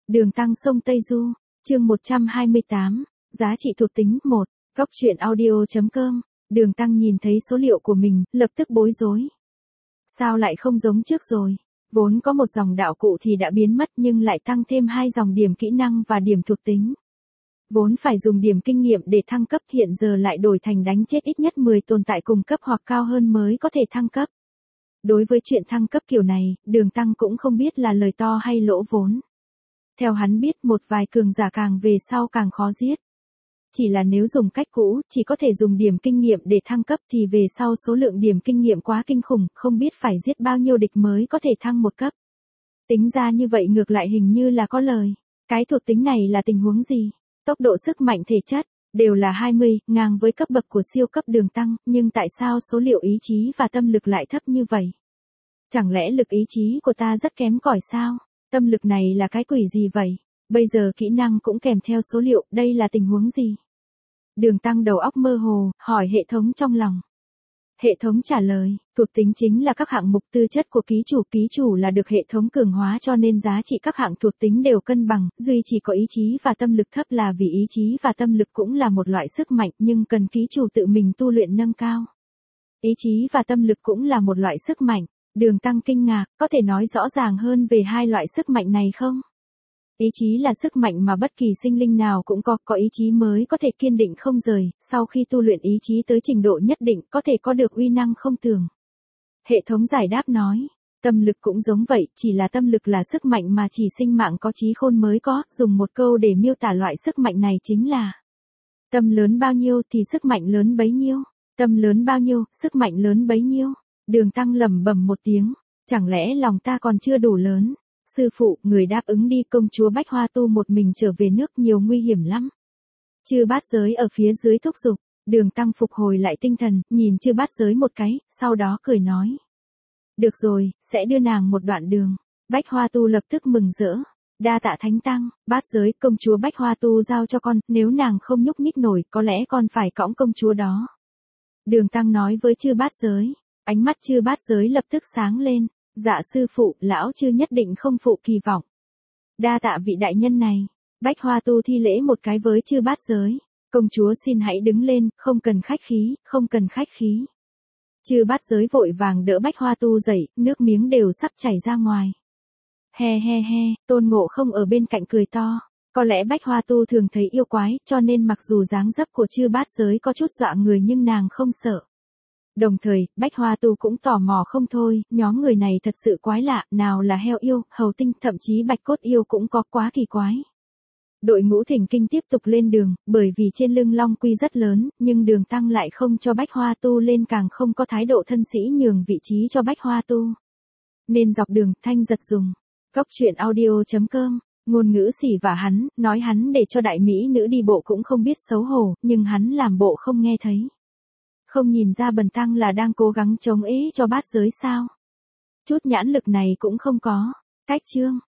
Đường Tăng sông Tây Du, chương 128, giá trị thuộc tính 1, Góc truyện audio.com, Đường Tăng nhìn thấy số liệu của mình, lập tức bối rối. Sao lại không giống trước rồi? Vốn có một dòng đạo cụ thì đã biến mất nhưng lại tăng thêm 2 dòng điểm kỹ năng và điểm thuộc tính. Vốn phải dùng điểm kinh nghiệm để thăng cấp hiện giờ lại đổi thành đánh chết ít nhất 10 tồn tại cùng cấp hoặc cao hơn mới có thể thăng cấp. Đối với chuyện thăng cấp kiểu này, Đường Tăng cũng không biết là lời to hay lỗ vốn. Theo hắn biết một vài cường giả càng về sau càng khó giết. Chỉ là nếu dùng cách cũ, chỉ có thể dùng điểm kinh nghiệm để thăng cấp thì về sau số lượng điểm kinh nghiệm quá kinh khủng, không biết phải giết bao nhiêu địch mới có thể thăng một cấp. Tính ra như vậy ngược lại hình như là có lời. Cái thuộc tính này là tình huống gì? Tốc độ sức mạnh thể chất, đều là 20, ngang với cấp bậc của siêu cấp Đường Tăng, nhưng tại sao số liệu ý chí và tâm lực lại thấp như vậy? Chẳng lẽ lực ý chí của ta rất kém cỏi sao? Tâm lực này là cái quỷ gì vậy? Bây giờ kỹ năng cũng kèm theo số liệu, đây là tình huống gì? Đường Tăng đầu óc mơ hồ, hỏi hệ thống trong lòng. Hệ thống trả lời, thuộc tính chính là các hạng mục tư chất của ký chủ là được hệ thống cường hóa cho nên giá trị các hạng thuộc tính đều cân bằng, duy chỉ có ý chí và tâm lực thấp là vì ý chí và tâm lực cũng là một loại sức mạnh nhưng cần ký chủ tự mình tu luyện nâng cao. Ý chí và tâm lực cũng là một loại sức mạnh. Đường Tăng kinh ngạc, có thể nói rõ ràng hơn về hai loại sức mạnh này không? Ý chí là sức mạnh mà bất kỳ sinh linh nào cũng có ý chí mới có thể kiên định không rời, sau khi tu luyện ý chí tới trình độ nhất định có thể có được uy năng không tưởng. Hệ thống giải đáp nói, tâm lực cũng giống vậy, chỉ là tâm lực là sức mạnh mà chỉ sinh mạng có trí khôn mới có, dùng một câu để miêu tả loại sức mạnh này chính là tâm lớn bao nhiêu thì sức mạnh lớn bấy nhiêu, tâm lớn bao nhiêu, sức mạnh lớn bấy nhiêu. Đường Tăng lẩm bẩm một tiếng, chẳng lẽ lòng ta còn chưa đủ lớn? Sư phụ, người đáp ứng đi, công chúa Bách Hoa Tu một mình trở về nước nhiều nguy hiểm lắm. Chư Bát Giới ở phía dưới thúc giục, Đường Tăng phục hồi lại tinh thần, nhìn Chư Bát Giới một cái, sau đó cười nói. Được rồi, sẽ đưa nàng một đoạn đường. Bách Hoa Tu lập tức mừng rỡ. Đa tạ Thánh Tăng, Bát Giới, công chúa Bách Hoa Tu giao cho con, nếu nàng không nhúc nhích nổi, có lẽ con phải cõng công chúa đó. Đường Tăng nói với Chư Bát Giới. Ánh mắt Chư Bát Giới lập tức sáng lên, dạ sư phụ, lão Chư nhất định không phụ kỳ vọng. Đa tạ vị đại nhân này. Bách Hoa Tu thi lễ một cái với Chư Bát Giới. Công chúa xin hãy đứng lên, không cần khách khí, không cần khách khí. Chư Bát Giới vội vàng đỡ Bách Hoa Tu dậy, nước miếng đều sắp chảy ra ngoài. He, Tôn Ngộ Không ở bên cạnh cười to. Có lẽ Bách Hoa Tu thường thấy yêu quái, cho nên mặc dù dáng dấp của Chư Bát Giới có chút dọa người nhưng nàng không sợ. Đồng thời, Bách Hoa Tu cũng tò mò không thôi, nhóm người này thật sự quái lạ, nào là heo yêu, hầu tinh, thậm chí bạch cốt yêu cũng có quá kỳ quái. Đội ngũ thỉnh kinh tiếp tục lên đường, bởi vì trên lưng Long Quy rất lớn, nhưng Đường Tăng lại không cho Bách Hoa Tu lên, càng không có thái độ thân sĩ nhường vị trí cho Bách Hoa Tu. Nên dọc đường, Thanh giật dùng. Góc truyện audio.com, ngôn ngữ xỉ vả hắn, nói hắn để cho đại mỹ nữ đi bộ cũng không biết xấu hổ, nhưng hắn làm bộ không nghe thấy. Không nhìn ra Bần Tăng là đang cố gắng chống ế cho Bát Giới sao? Chút nhãn lực này cũng không có. Cách chương,